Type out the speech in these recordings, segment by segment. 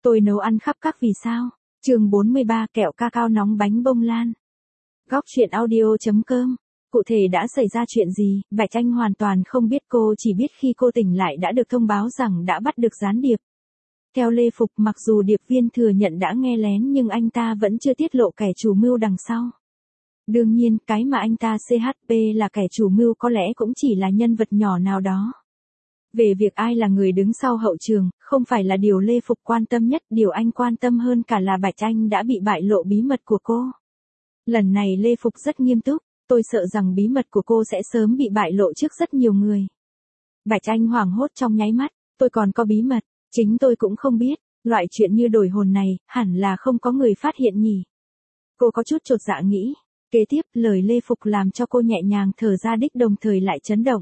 Tôi nấu ăn khắp các vì sao. Chương 43 kẹo cacao nóng bánh bông lan. Góc truyện audio.com. Cụ thể đã xảy ra chuyện gì, Bạch Anh hoàn toàn không biết, cô chỉ biết khi cô tỉnh lại đã được thông báo rằng đã bắt được gián điệp. Theo Lê Phục, mặc dù điệp viên thừa nhận đã nghe lén nhưng anh ta vẫn chưa tiết lộ kẻ chủ mưu đằng sau. Đương nhiên, cái mà anh ta CHP là kẻ chủ mưu có lẽ cũng chỉ là nhân vật nhỏ nào đó. Về việc ai là người đứng sau hậu trường, không phải là điều Lê Phục quan tâm nhất, điều anh quan tâm hơn cả là Bạch Anh đã bị bại lộ bí mật của cô. Lần này Lê Phục rất nghiêm túc, tôi sợ rằng bí mật của cô sẽ sớm bị bại lộ trước rất nhiều người. Bạch Anh hoảng hốt trong nháy mắt, tôi còn có bí mật, chính tôi cũng không biết, loại chuyện như đổi hồn này, hẳn là không có người phát hiện nhỉ. Cô có chút chột dạ nghĩ, kế tiếp lời Lê Phục làm cho cô nhẹ nhàng thở ra đích đồng thời lại chấn động.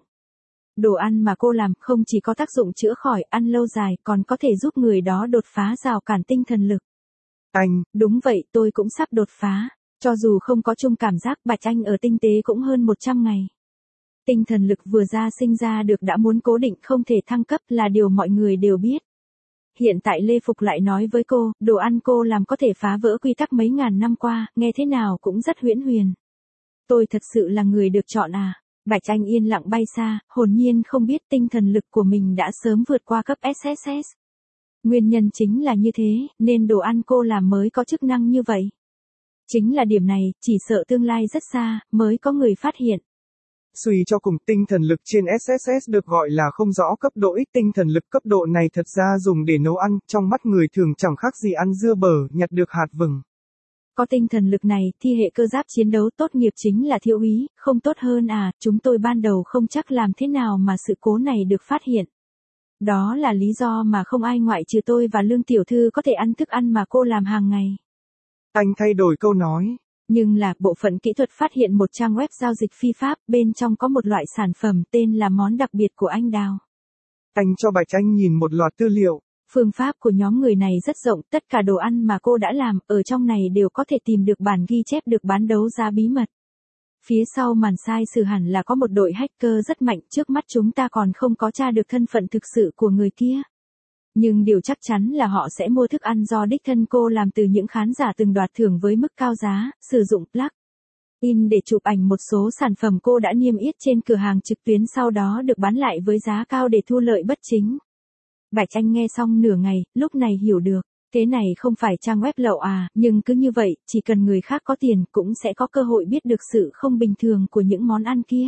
Đồ ăn mà cô làm không chỉ có tác dụng chữa khỏi, ăn lâu dài còn có thể giúp người đó đột phá rào cản tinh thần lực. Anh, đúng vậy, tôi cũng sắp đột phá. Cho dù không có chung cảm giác, Bạch Anh ở tinh tế cũng hơn 100 ngày. Tinh thần lực vừa ra sinh ra được đã muốn cố định không thể thăng cấp là điều mọi người đều biết. Hiện tại Lê Phục lại nói với cô, đồ ăn cô làm có thể phá vỡ quy tắc mấy ngàn năm qua, nghe thế nào cũng rất huyễn huyền. Tôi thật sự là người được chọn à? Bạch Anh yên lặng bay xa, hồn nhiên không biết tinh thần lực của mình đã sớm vượt qua cấp SSS. Nguyên nhân chính là như thế, nên đồ ăn cô làm mới có chức năng như vậy. Chính là điểm này, chỉ sợ tương lai rất xa, mới có người phát hiện. Suy cho cùng, tinh thần lực trên SSS được gọi là không rõ cấp độ X. Tinh thần lực cấp độ này thật ra dùng để nấu ăn, trong mắt người thường chẳng khác gì ăn dưa bở, nhặt được hạt vừng. Có tinh thần lực này, thi hệ cơ giáp chiến đấu tốt nghiệp chính là thiếu úy, không tốt hơn à, chúng tôi ban đầu không chắc làm thế nào mà sự cố này được phát hiện. Đó là lý do mà không ai ngoại trừ tôi và Lương Tiểu Thư có thể ăn thức ăn mà cô làm hàng ngày. Anh thay đổi câu nói. Nhưng là, bộ phận kỹ thuật phát hiện một trang web giao dịch phi pháp, bên trong có một loại sản phẩm tên là món đặc biệt của anh Đào. Anh cho Bạch Anh nhìn một loạt tư liệu. Phương pháp của nhóm người này rất rộng, tất cả đồ ăn mà cô đã làm, ở trong này đều có thể tìm được bản ghi chép được bán đấu giá bí mật. Phía sau màn sai sự hẳn là có một đội hacker rất mạnh, trước mắt chúng ta còn không có tra được thân phận thực sự của người kia. Nhưng điều chắc chắn là họ sẽ mua thức ăn do đích thân cô làm từ những khán giả từng đoạt thưởng với mức cao giá, sử dụng plug-in để chụp ảnh một số sản phẩm cô đã niêm yết trên cửa hàng trực tuyến, sau đó được bán lại với giá cao để thu lợi bất chính. Bạch Anh nghe xong nửa ngày, lúc này hiểu được, thế này không phải trang web lậu à, nhưng cứ như vậy, chỉ cần người khác có tiền cũng sẽ có cơ hội biết được sự không bình thường của những món ăn kia.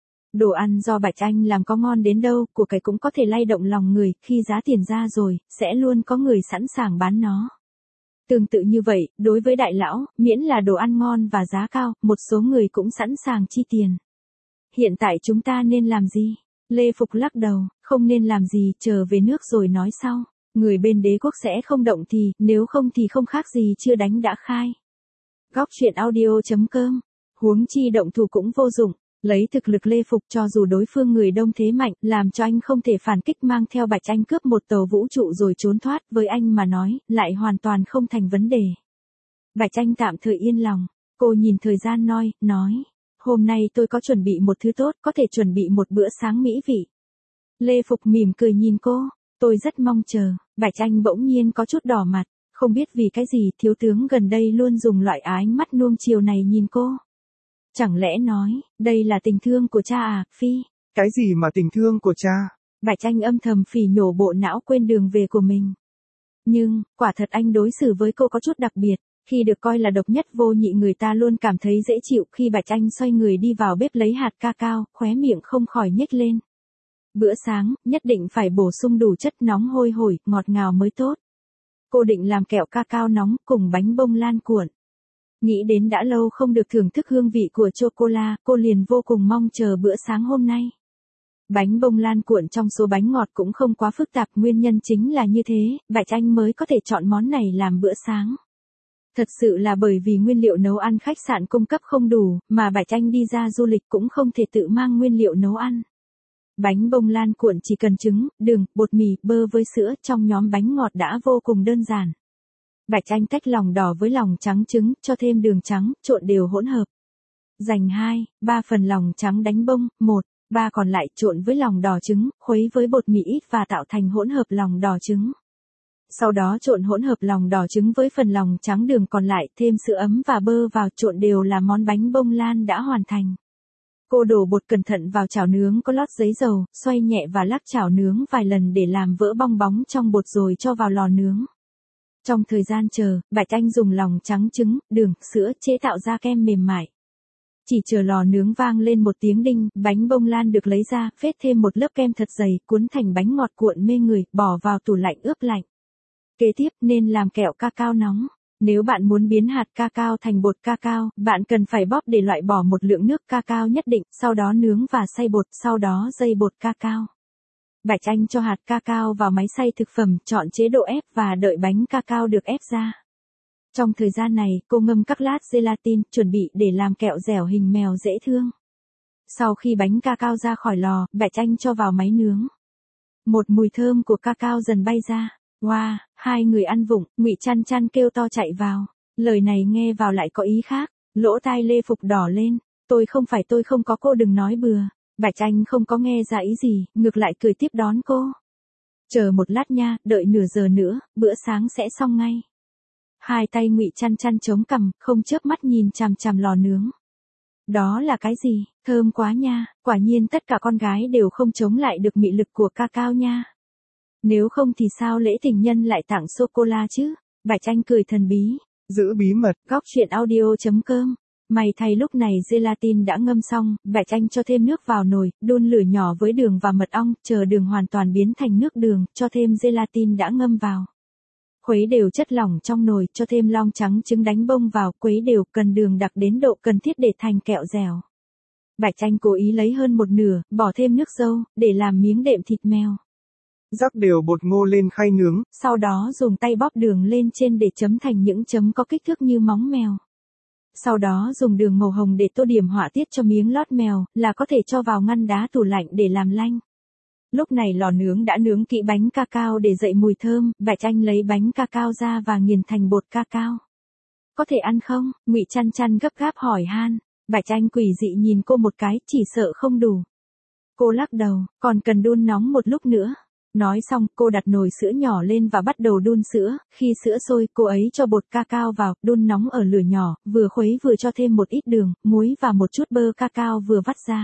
Đồ ăn do Bạch Anh làm có ngon đến đâu, của cải cũng có thể lay động lòng người, khi giá tiền ra rồi, sẽ luôn có người sẵn sàng bán nó. Tương tự như vậy, đối với đại lão, miễn là đồ ăn ngon và giá cao, một số người cũng sẵn sàng chi tiền. Hiện tại chúng ta nên làm gì? Lê Phục lắc đầu, không nên làm gì, chờ về nước rồi nói sau. Người bên đế quốc sẽ không động thì, nếu không thì không khác gì chưa đánh đã khai. Góc truyện audio.com. Huống chi động thủ cũng vô dụng. Lấy thực lực Lê Phục, cho dù đối phương người đông thế mạnh, làm cho anh không thể phản kích, mang theo Bạch Anh cướp một tàu vũ trụ rồi trốn thoát, với anh mà nói, lại hoàn toàn không thành vấn đề. Bạch Anh tạm thời yên lòng, cô nhìn thời gian nói, hôm nay tôi có chuẩn bị một thứ tốt, có thể chuẩn bị một bữa sáng mỹ vị. Lê Phục mỉm cười nhìn cô, tôi rất mong chờ. Bạch Anh bỗng nhiên có chút đỏ mặt, không biết vì cái gì, thiếu tướng gần đây luôn dùng loại ánh mắt nuông chiều này nhìn cô. Chẳng lẽ nói, đây là tình thương của cha à, Phi? Cái gì mà tình thương của cha? Bạch Anh âm thầm phỉ nhổ bộ não quên đường về của mình. Nhưng, quả thật anh đối xử với cô có chút đặc biệt, khi được coi là độc nhất vô nhị người ta luôn cảm thấy dễ chịu. Khi Bạch Anh xoay người đi vào bếp lấy hạt cacao, khóe miệng không khỏi nhếch lên. Bữa sáng, nhất định phải bổ sung đủ chất nóng hôi hổi, ngọt ngào mới tốt. Cô định làm kẹo cacao nóng cùng bánh bông lan cuộn. Nghĩ đến đã lâu không được thưởng thức hương vị của chocola, cô liền vô cùng mong chờ bữa sáng hôm nay. Bánh bông lan cuộn trong số bánh ngọt cũng không quá phức tạp, nguyên nhân chính là như thế, Bạch Anh mới có thể chọn món này làm bữa sáng. Thật sự là bởi vì nguyên liệu nấu ăn khách sạn cung cấp không đủ, mà Bạch Anh đi ra du lịch cũng không thể tự mang nguyên liệu nấu ăn. Bánh bông lan cuộn chỉ cần trứng, đường, bột mì, bơ với sữa, trong nhóm bánh ngọt đã vô cùng đơn giản. Bạch Anh tách lòng đỏ với lòng trắng trứng, cho thêm đường trắng, trộn đều hỗn hợp. Dành 2-3 phần lòng trắng đánh bông, 1-3 còn lại trộn với lòng đỏ trứng, khuấy với bột mì ít và tạo thành hỗn hợp lòng đỏ trứng. Sau đó trộn hỗn hợp lòng đỏ trứng với phần lòng trắng đường còn lại, thêm sữa ấm và bơ vào trộn đều là món bánh bông lan đã hoàn thành. Cô đổ bột cẩn thận vào chảo nướng có lót giấy dầu, xoay nhẹ và lắc chảo nướng vài lần để làm vỡ bong bóng trong bột rồi cho vào lò nướng. Trong thời gian chờ, Bạch Anh dùng lòng trắng trứng, đường, sữa chế tạo ra kem mềm mại. Chỉ chờ lò nướng vang lên một tiếng đinh, bánh bông lan được lấy ra, phết thêm một lớp kem thật dày, cuốn thành bánh ngọt cuộn mê người, bỏ vào tủ lạnh ướp lạnh. Kế tiếp nên làm kẹo cacao nóng. Nếu bạn muốn biến hạt cacao thành bột cacao, bạn cần phải bóp để loại bỏ một lượng nước cacao nhất định, sau đó nướng và xay bột, sau đó dây bột cacao. Bạch Anh cho hạt cacao vào máy xay thực phẩm, chọn chế độ ép và đợi bánh cacao được ép ra. Trong thời gian này, cô ngâm các lát gelatin, chuẩn bị để làm kẹo dẻo hình mèo dễ thương. Sau khi bánh cacao ra khỏi lò, Bạch Anh cho vào máy nướng. Một mùi thơm của cacao dần bay ra. Wow, hai người ăn vụng, Ngụy Chăn Chăn kêu to chạy vào. Lời này nghe vào lại có ý khác. Lỗ tai Lê Phục đỏ lên. Tôi không có, cô đừng nói bừa. Bạch Anh không có nghe ra ý gì, ngược lại cười tiếp đón cô. Chờ một lát nha, đợi nửa giờ nữa, bữa sáng sẽ xong ngay. Hai tay Ngụy Chăn Chăn chống cằm, không chớp mắt nhìn chằm chằm lò nướng. Đó là cái gì? Thơm quá nha, quả nhiên tất cả con gái đều không chống lại được mị lực của cacao nha. Nếu không thì sao lễ tình nhân lại tặng sô-cô-la chứ? Bạch Anh cười thần bí. Giữ bí mật. Góc truyện audio.com. May thay lúc này gelatin đã ngâm xong, Bạch Anh cho thêm nước vào nồi, đun lửa nhỏ với đường và mật ong, chờ đường hoàn toàn biến thành nước đường, cho thêm gelatin đã ngâm vào. Khuấy đều chất lỏng trong nồi, cho thêm long trắng trứng đánh bông vào, khuấy đều, cần đường đặc đến độ cần thiết để thành kẹo dẻo. Bạch Anh cố ý lấy hơn một nửa, bỏ thêm nước dâu, để làm miếng đệm thịt mèo. Rắc đều bột ngô lên khay nướng. Sau đó dùng tay bóp đường lên trên để chấm thành những chấm có kích thước như móng mèo. Sau đó dùng đường màu hồng để tô điểm họa tiết cho miếng lót mèo, là có thể cho vào ngăn đá tủ lạnh để làm lanh. Lúc này lò nướng đã nướng kỹ bánh cacao để dậy mùi thơm, Bạch Anh lấy bánh cacao ra và nghiền thành bột cacao. Có thể ăn không? Ngụy Chăn Chăn gấp gáp hỏi han. Bạch Anh quỷ dị nhìn cô một cái, chỉ sợ không đủ. Cô lắc đầu, còn cần đun nóng một lúc nữa. Nói xong, cô đặt nồi sữa nhỏ lên và bắt đầu đun sữa, khi sữa sôi, cô ấy cho bột cacao vào, đun nóng ở lửa nhỏ, vừa khuấy vừa cho thêm một ít đường, muối và một chút bơ cacao vừa vắt ra.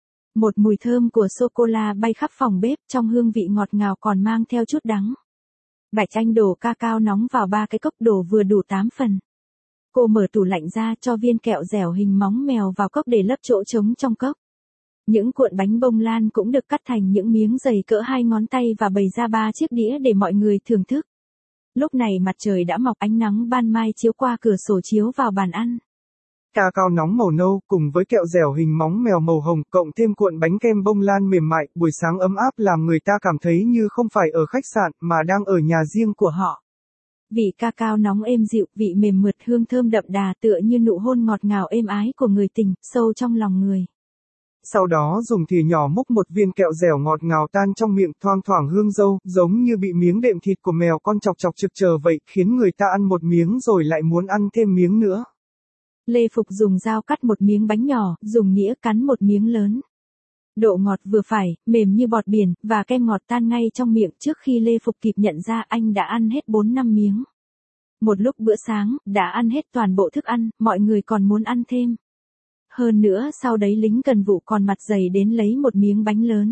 Một mùi thơm của sô-cô-la bay khắp phòng bếp, trong hương vị ngọt ngào còn mang theo chút đắng. Bạch Anh đổ cacao nóng vào 3 cái cốc, đổ vừa đủ 8 phần. Cô mở tủ lạnh ra, cho viên kẹo dẻo hình móng mèo vào cốc để lấp chỗ trống trong cốc. Những cuộn bánh bông lan cũng được cắt thành những miếng dày cỡ 2 ngón tay và bày ra 3 chiếc đĩa để mọi người thưởng thức. Lúc này mặt trời đã mọc, ánh nắng ban mai chiếu qua cửa sổ chiếu vào bàn ăn. Cacao nóng màu nâu cùng với kẹo dẻo hình móng mèo màu hồng, cộng thêm cuộn bánh kem bông lan mềm mại, buổi sáng ấm áp làm người ta cảm thấy như không phải ở khách sạn mà đang ở nhà riêng của họ. Vị cacao nóng êm dịu, vị mềm mượt, hương thơm đậm đà tựa như nụ hôn ngọt ngào êm ái của người tình, sâu trong lòng người. Sau đó dùng thìa nhỏ múc một viên kẹo dẻo ngọt ngào tan trong miệng, thoang thoảng hương dâu, giống như bị miếng đệm thịt của mèo con chọc chọc trực chờ vậy, khiến người ta ăn một miếng rồi lại muốn ăn thêm miếng nữa. Lê Phục dùng dao cắt một miếng bánh nhỏ, dùng nĩa cắn một miếng lớn. Độ ngọt vừa phải, mềm như bọt biển, và kem ngọt tan ngay trong miệng. Trước khi Lê Phục kịp nhận ra, anh đã ăn hết 4-5 miếng. Một lúc bữa sáng, đã ăn hết toàn bộ thức ăn, mọi người còn muốn ăn thêm. Hơn nữa sau đấy lính cần vụ còn mặt dày đến lấy một miếng bánh lớn.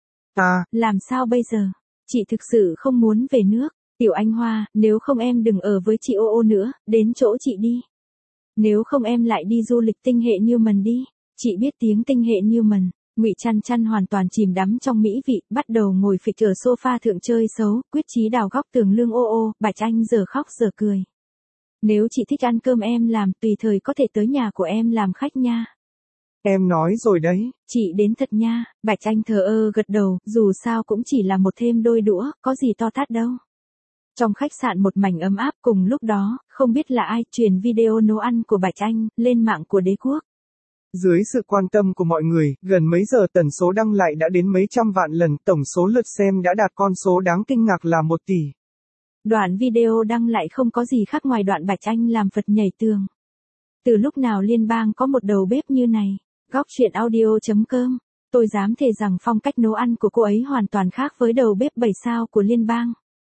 Làm sao bây giờ? Chị thực sự không muốn về nước. Tiểu Anh Hoa, nếu không em đừng ở với chị ô ô nữa, đến chỗ chị đi. Nếu không em lại đi du lịch tinh hệ Newman đi. Chị biết tiếng tinh hệ Newman. Ngụy Chăn Chăn hoàn toàn chìm đắm trong mỹ vị, bắt đầu ngồi phịch ở sofa thượng chơi xấu, quyết chí đào góc tường lưng ô ô. Bạch Anh giờ khóc giờ cười. Nếu chị thích ăn cơm em làm, tùy thời có thể tới nhà của em làm khách nha. Em nói rồi đấy. Chị đến thật nha. Bạch Anh thờ ơ gật đầu, dù sao cũng chỉ là một thêm đôi đũa, có gì to tát đâu. Trong khách sạn một mảnh ấm áp, cùng lúc đó, không biết là ai truyền video nấu ăn của Bạch Anh lên mạng của đế quốc. Dưới sự quan tâm của mọi người, gần mấy giờ tần số đăng lại đã đến mấy trăm vạn lần, tổng số lượt xem đã đạt con số đáng kinh ngạc là 1 tỷ. Đoạn video đăng lại không có gì khác ngoài đoạn Bạch Anh làm Phật nhảy tường. Từ lúc nào liên bang có một đầu bếp như này? Góc truyện audio.com. Tôi dám thề rằng phong cách nấu ăn của cô ấy hoàn toàn khác với đầu bếp 7 sao của liên bang.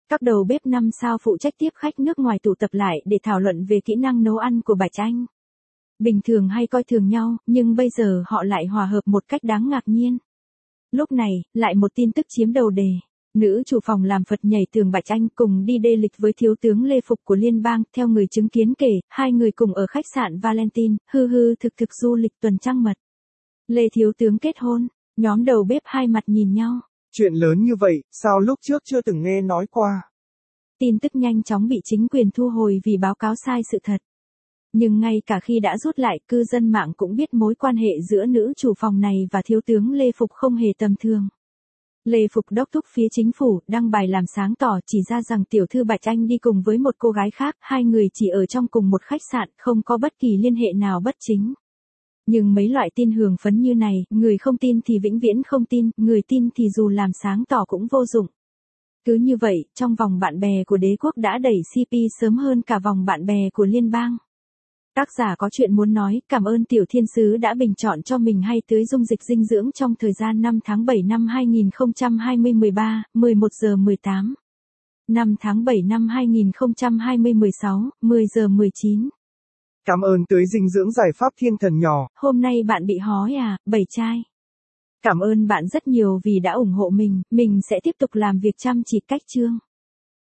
Các đầu bếp 5 sao phụ trách tiếp khách nước ngoài tụ tập lại để thảo luận về kỹ năng nấu ăn của Bạch Anh. Bình thường hay coi thường nhau, nhưng bây giờ họ lại hòa hợp một cách đáng ngạc nhiên. Lúc này, lại một tin tức chiếm đầu đề. Nữ chủ phòng làm Phật nhảy tường Bạch Anh cùng đi đê lịch với thiếu tướng Lê Phục của liên bang. Theo người chứng kiến kể, hai người cùng ở khách sạn Valentine, thực du lịch tuần trăng mật. Lê thiếu tướng kết hôn, nhóm đầu bếp hai mặt nhìn nhau. Chuyện lớn như vậy, sao lúc trước chưa từng nghe nói qua? Tin tức nhanh chóng bị chính quyền thu hồi vì báo cáo sai sự thật. Nhưng ngay cả khi đã rút lại, cư dân mạng cũng biết mối quan hệ giữa nữ chủ phòng này và thiếu tướng Lê Phục không hề tầm thường. Lê Phục đốc thúc phía chính phủ, đăng bài làm sáng tỏ chỉ ra rằng tiểu thư Bạch Anh đi cùng với một cô gái khác, hai người chỉ ở trong cùng một khách sạn, không có bất kỳ liên hệ nào bất chính. Nhưng mấy loại tin hường phấn như này, người không tin thì vĩnh viễn không tin, người tin thì dù làm sáng tỏ cũng vô dụng. Cứ như vậy, trong vòng bạn bè của đế quốc đã đẩy CP sớm hơn cả vòng bạn bè của liên bang. Tác giả có chuyện muốn nói, cảm ơn Tiểu Thiên Sứ đã bình chọn cho mình hay tưới dung dịch dinh dưỡng trong thời gian 5 tháng 7 năm 2020 13, 11 giờ 18. 5 tháng 7 năm 2020 16, 10 giờ 19. Cảm ơn tưới dinh dưỡng giải pháp thiên thần nhỏ. Hôm nay bạn bị hói à, bảy trai. Cảm ơn bạn rất nhiều vì đã ủng hộ mình sẽ tiếp tục làm việc chăm chỉ cách chương.